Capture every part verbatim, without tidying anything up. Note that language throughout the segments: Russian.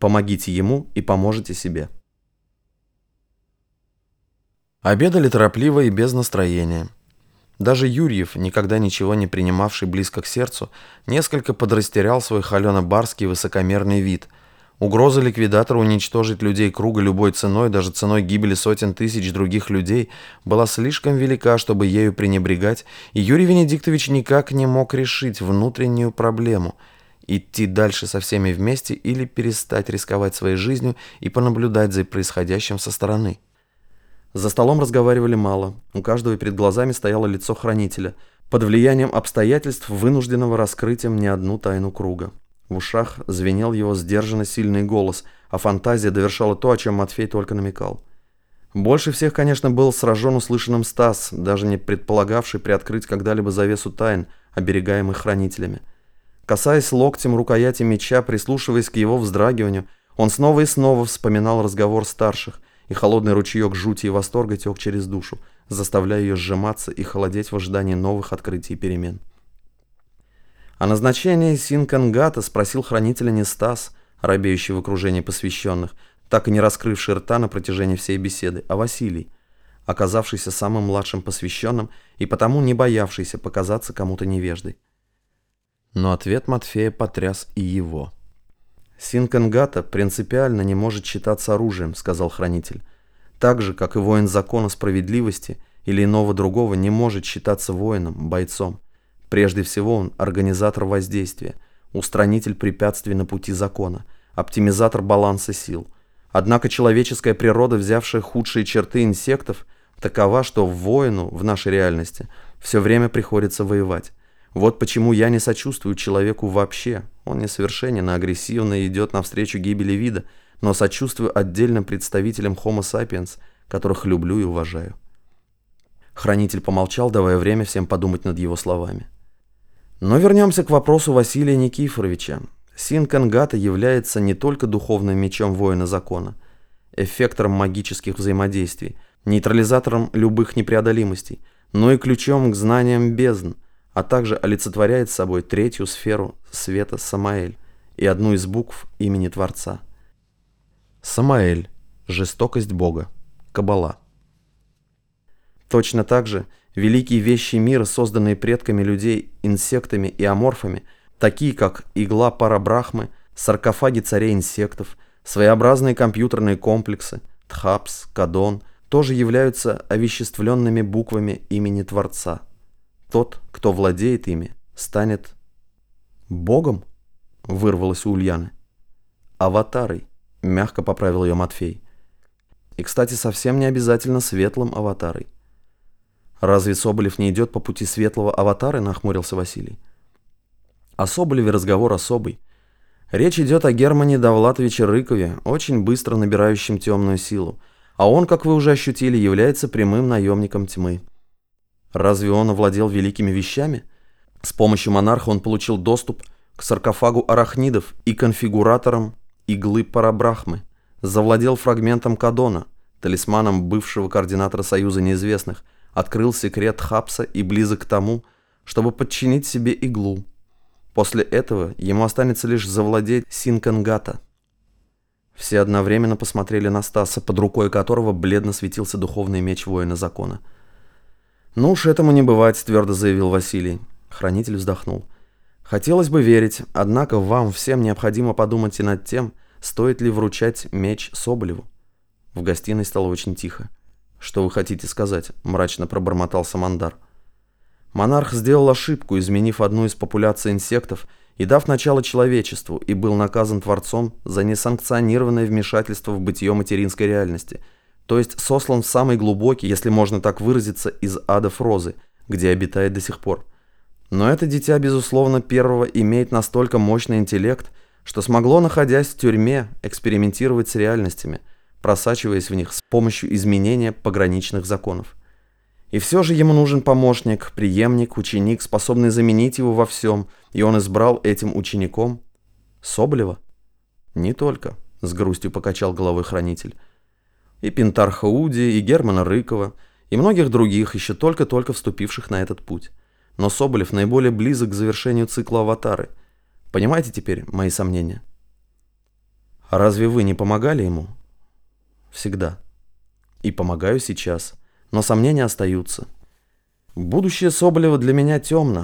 Помогите ему и поможете себе. Обедали торопливо и без настроения. Даже Юрьев, никогда ничего не принимавший близко к сердцу, несколько подрастерял свой холено-барский высокомерный вид. Угроза ликвидатора уничтожить людей круга любой ценой, даже ценой гибели сотен тысяч других людей, была слишком велика, чтобы ею пренебрегать, и Юрий Венедиктович никак не мог решить внутреннюю проблему – идти дальше со всеми вместе или перестать рисковать своей жизнью и понаблюдать за происходящим со стороны. За столом разговаривали мало, у каждого перед глазами стояло лицо хранителя, под влиянием обстоятельств, вынужденного раскрытием не одну тайну круга. В ушах звенел его сдержанно сильный голос, а фантазия довершала то, о чем Матфей только намекал. Больше всех, конечно, был сражен услышанным Стас, даже не предполагавший приоткрыть когда-либо завесу тайн, оберегаемых хранителями. Касаясь локтем рукояти меча, прислушиваясь к его вздрагиванию, он снова и снова вспоминал разговор старших, и холодный ручеек жути и восторга тек через душу, заставляя ее сжиматься и холодеть в ожидании новых открытий и перемен. О назначении Синкангата спросил хранителя не Стас, робеющий в окружении посвященных, так и не раскрывший рта на протяжении всей беседы, а Василий, оказавшийся самым младшим посвященным и потому не боявшийся показаться кому-то невеждой. Но ответ Матфея потряс и его. «Синкангата принципиально не может считаться оружием», — сказал хранитель. «Так же, как и воин закона справедливости или иного другого не может считаться воином, бойцом. Прежде всего он организатор воздействия, устранитель препятствий на пути закона, оптимизатор баланса сил. Однако человеческая природа, взявшая худшие черты инсектов, такова, что воину в нашей реальности все время приходится воевать. Вот почему я не сочувствую человеку вообще. Он несовершенен и агрессивно идет навстречу гибели вида, но сочувствую отдельным представителям Homo sapiens, которых люблю и уважаю». Хранитель помолчал, давая время всем подумать над его словами. Но вернемся к вопросу Василия Никифоровича. Синкангата является не только духовным мечом воина закона, эффектором магических взаимодействий, нейтрализатором любых непреодолимостей, но и ключом к знаниям бездн, а также олицетворяет собой третью сферу света Самаэль и одну из букв имени Творца. Самаэль – жестокость Бога, Каббала. Точно так же великие вещи мира, созданные предками людей инсектами и аморфами, такие как игла Парабрахмы, саркофаги царей инсектов, своеобразные компьютерные комплексы, Тхапс, Кадон, тоже являются овеществленными буквами имени Творца. Тот, кто владеет ими, станет Богом, вырвалось у Ульяны. Аватарой, мягко поправил ее Матфей. И, кстати, совсем не обязательно светлым аватарой. Разве Соболев не идет по пути светлого аватара, нахмурился Василий. О Соболеве разговор особый. Речь идет о Германе Довлатовиче Рыкове, очень быстро набирающем темную силу, а он, как вы уже ощутили, является прямым наемником тьмы. Разве он овладел великими вещами? С помощью монарха он получил доступ к саркофагу арахнидов и конфигураторам иглы Парабрахмы, завладел фрагментом Кадона, талисманом бывшего координатора Союза Неизвестных, открыл секрет Хапса и близок к тому, чтобы подчинить себе иглу. После этого ему останется лишь завладеть Синкангата. Все одновременно посмотрели на Стаса, под рукой которого бледно светился духовный меч воина закона. «Ну уж этому не бывать», — твердо заявил Василий. Хранитель вздохнул. «Хотелось бы верить, однако вам всем необходимо подумать и над тем, стоит ли вручать меч Соболеву». В гостиной стало очень тихо. «Что вы хотите сказать?» — мрачно пробормотал Самандар. Монарх сделал ошибку, изменив одну из популяций инсектов и дав начало человечеству, и был наказан Творцом за несанкционированное вмешательство в бытие материнской реальности, то есть сослан в самый глубокий, если можно так выразиться, из адов Розы, где обитает до сих пор. Но это дитя, безусловно, первого имеет настолько мощный интеллект, что смогло, находясь в тюрьме, экспериментировать с реальностями, просачиваясь в них с помощью изменения пограничных законов. И все же ему нужен помощник, преемник, ученик, способный заменить его во всем, и он избрал этим учеником Соболева? Не только, с грустью покачал головой хранитель. И Пинтарха Уди, и Германа Рыкова, и многих других, еще только-только вступивших на этот путь. Но Соболев наиболее близок к завершению цикла «Аватары». Понимаете теперь мои сомнения? А разве вы не помогали ему? Всегда. И помогаю сейчас. Но сомнения остаются. Будущее Соболева для меня темно.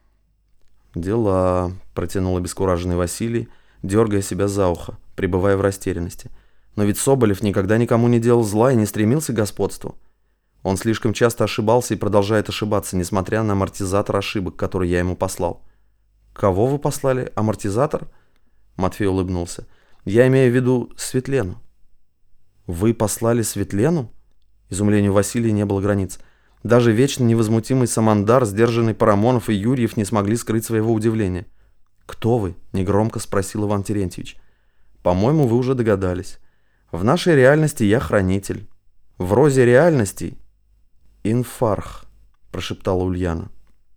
Дела, протянул обескураженный Василий, дергая себя за ухо, пребывая в растерянности. Но ведь Соболев никогда никому не делал зла и не стремился к господству. Он слишком часто ошибался и продолжает ошибаться, несмотря на амортизатор ошибок, который я ему послал. Кого вы послали? Амортизатор? Матвей улыбнулся. Я имею в виду Светлену. Вы послали Светлену? Изумлению Василия не было границ. Даже вечно невозмутимый Самандар, сдержанный Парамонов и Юрьев не смогли скрыть своего удивления. «Кто вы?» – негромко спросил Иван Терентьевич. «По-моему, вы уже догадались. В нашей реальности я хранитель. В розе реальностей – инфарх», – прошептала Ульяна.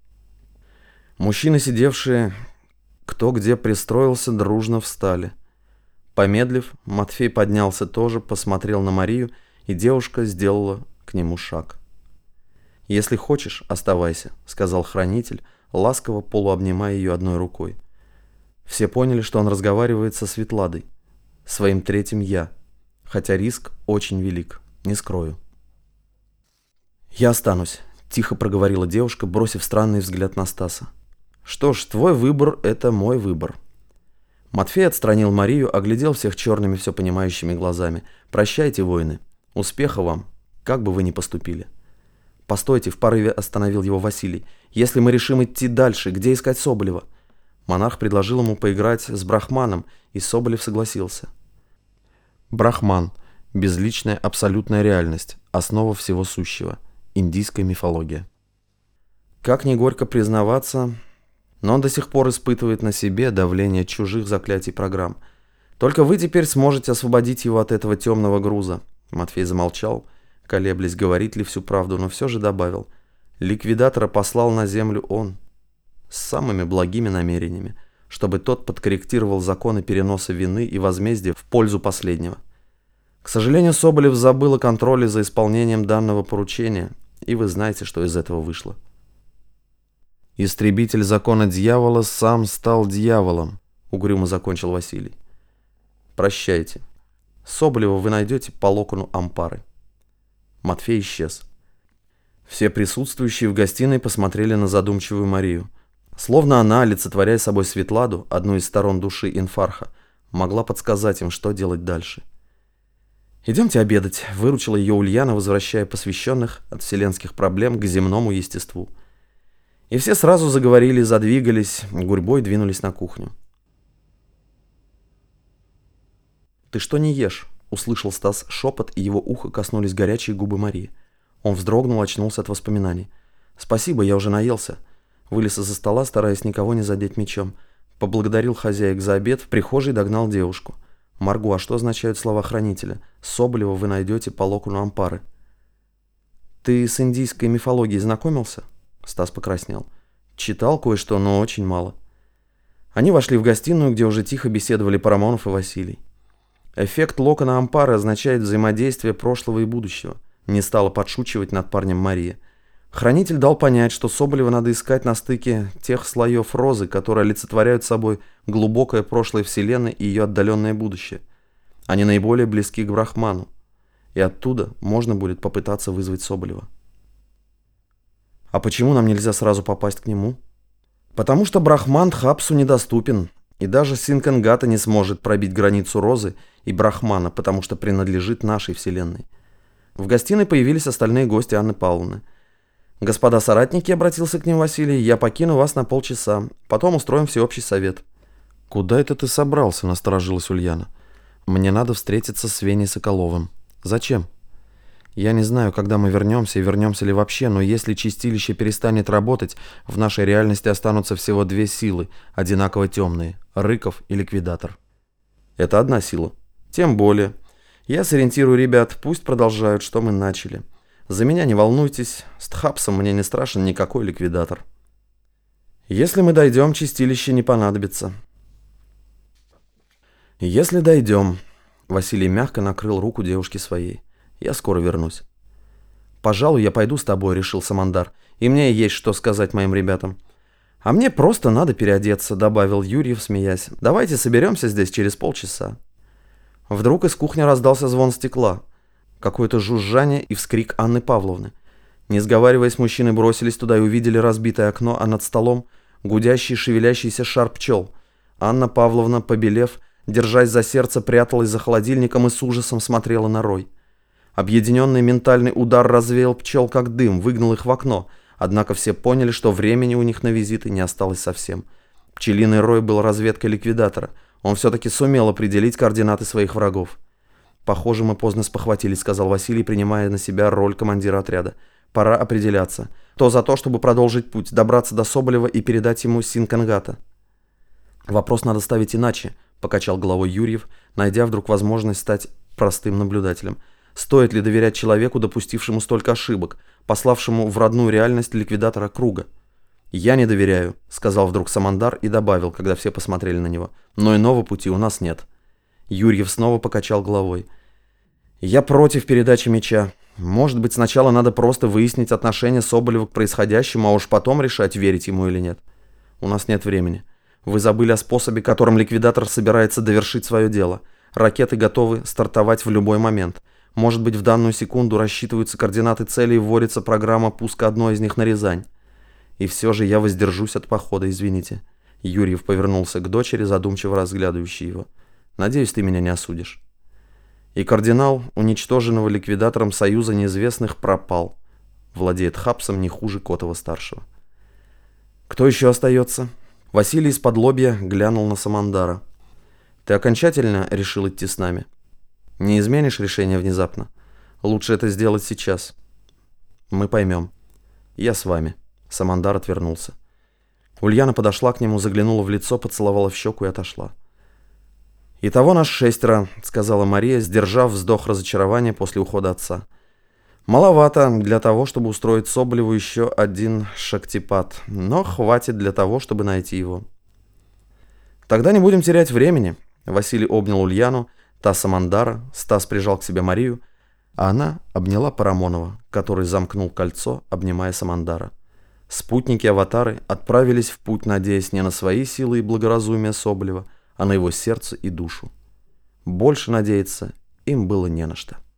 Мужчины, сидевшие кто где пристроился, дружно встали. Помедлив, Матвей поднялся тоже, посмотрел на Марию, и девушка сделала к нему шаг. «Если хочешь, оставайся», — сказал хранитель, ласково полуобнимая ее одной рукой. Все поняли, что он разговаривает со Светладой, своим третьим «я», хотя риск очень велик, не скрою. «Я останусь», — тихо проговорила девушка, бросив странный взгляд на Стаса. «Что ж, твой выбор — это мой выбор». Матвей отстранил Марию, оглядел всех черными, все понимающими глазами. «Прощайте, воины. Успеха вам, как бы вы ни поступили». «Постойте», — в порыве остановил его Василий. «Если мы решим идти дальше, где искать Соболева?» Монарх предложил ему поиграть с Брахманом, и Соболев согласился. Брахман – безличная абсолютная реальность, основа всего сущего, индийская мифология. Как ни горько признаваться, но он до сих пор испытывает на себе давление чужих заклятий программ. Только вы теперь сможете освободить его от этого темного груза. Матвей замолчал, колеблясь, говорит ли всю правду, но все же добавил. Ликвидатора послал на землю он, с самыми благими намерениями, чтобы тот подкорректировал законы переноса вины и возмездия в пользу последнего. К сожалению, Соболев забыл о контроле за исполнением данного поручения, и вы знаете, что из этого вышло. «Истребитель закона дьявола сам стал дьяволом», — угрюмо закончил Василий. «Прощайте. Соболева вы найдете по локону Ампары». Матвей исчез. Все присутствующие в гостиной посмотрели на задумчивую Марию. Словно она, олицетворяя собой Светладу, одну из сторон души инфарха, могла подсказать им, что делать дальше. «Идемте обедать», — выручила ее Ульяна, возвращая посвященных от вселенских проблем к земному естеству. И все сразу заговорили, задвигались, гурьбой двинулись на кухню. «Ты что не ешь?» — услышал Стас шепот, и его ухо коснулись горячие губы Марии. Он вздрогнул, очнулся от воспоминаний. «Спасибо, я уже наелся». Вылез из-за стола, стараясь никого не задеть мечом. Поблагодарил хозяек за обед, в прихожей догнал девушку. «Марго, а что означают слова хранителя? Соболева вы найдете по локону Ампары». «Ты с индийской мифологией знакомился?» Стас покраснел. «Читал кое-что, но очень мало». Они вошли в гостиную, где уже тихо беседовали Парамонов и Василий. Эффект локона Ампары означает взаимодействие прошлого и будущего. Не стала подшучивать над парнем Мария. Хранитель дал понять, что Соболева надо искать на стыке тех слоев розы, которые олицетворяют собой глубокое прошлое Вселенной и ее отдаленное будущее. Они наиболее близки к Брахману, и оттуда можно будет попытаться вызвать Соболева. «А почему нам нельзя сразу попасть к нему?» «Потому что Брахман Тхапсу недоступен, и даже Синкангата не сможет пробить границу розы и Брахмана, потому что принадлежит нашей Вселенной». В гостиной появились остальные гости Анны Павловны. «Господа соратники», — обратился к ним Василий, — «я покину вас на полчаса. Потом устроим всеобщий совет». «Куда это ты собрался?» — насторожилась Ульяна. «Мне надо встретиться с Веней Соколовым». «Зачем?» «Я не знаю, когда мы вернемся и вернемся ли вообще, но если чистилище перестанет работать, в нашей реальности останутся всего две силы, одинаково темные — Рыков и Ликвидатор». «Это одна сила». «Тем более. Я сориентирую ребят, пусть продолжают, что мы начали. За меня не волнуйтесь, с Тхапсом мне не страшен никакой Ликвидатор. Если мы дойдем, чистилище не понадобится». «Если дойдем», — Василий мягко накрыл руку девушки своей, — «я скоро вернусь». «Пожалуй, я пойду с тобой», — решил Самандар, — «и мне есть что сказать моим ребятам». «А мне просто надо переодеться», — добавил Юрьев, смеясь. «Давайте соберемся здесь через полчаса». Вдруг из кухни раздался звон стекла, какое-то жужжание и вскрик Анны Павловны. Не сговариваясь, мужчины бросились туда и увидели разбитое окно, а над столом гудящий, шевелящийся шар пчел. Анна Павловна, побелев, держась за сердце, пряталась за холодильником и с ужасом смотрела на рой. Объединенный ментальный удар развеял пчел как дым, выгнал их в окно, однако все поняли, что времени у них на визиты не осталось совсем. Пчелиный рой был разведкой ликвидатора. Он все-таки сумел определить координаты своих врагов. «Похоже, мы поздно спохватились», — сказал Василий, принимая на себя роль командира отряда. «Пора определяться. То за то, чтобы продолжить путь, добраться до Соболева и передать ему Синкангата». «Вопрос надо ставить иначе», — покачал головой Юрьев, найдя вдруг возможность стать простым наблюдателем. «Стоит ли доверять человеку, допустившему столько ошибок, пославшему в родную реальность ликвидатора круга?» «Я не доверяю», — сказал вдруг Самандар и добавил, когда все посмотрели на него. «Но иного пути у нас нет». Юрьев снова покачал головой. «Я против передачи мяча. Может быть, сначала надо просто выяснить отношение Соболева к происходящему, а уж потом решать, верить ему или нет. У нас нет времени. Вы забыли о способе, которым ликвидатор собирается довершить свое дело. Ракеты готовы стартовать в любой момент. Может быть, в данную секунду рассчитываются координаты цели и вводится программа пуска одной из них на Рязань. И все же я воздержусь от похода, извините». Юрьев повернулся к дочери, задумчиво разглядывающей его. «Надеюсь, ты меня не осудишь». И кардинал, уничтоженного ликвидатором Союза Неизвестных, пропал. Владеет Хапсом не хуже Котова-старшего. «Кто еще остается?» Василий из-под лобья глянул на Самандара. «Ты окончательно решил идти с нами? Не изменишь решение внезапно? Лучше это сделать сейчас. Мы поймем. Я с вами». Самандар отвернулся. Ульяна подошла к нему, заглянула в лицо, поцеловала в щеку и отошла. «Итого нас шестеро», — сказала Мария, сдержав вздох разочарования после ухода отца. «Маловато для того, чтобы устроить Соболеву еще один шактипад, но хватит для того, чтобы найти его». «Тогда не будем терять времени», — Василий обнял Ульяну, та Самандара, Стас прижал к себе Марию, а она обняла Парамонова, который замкнул кольцо, обнимая Самандара. Спутники-аватары отправились в путь, надеясь не на свои силы и благоразумие Соболева, а на его сердце и душу. Больше надеяться им было не на что.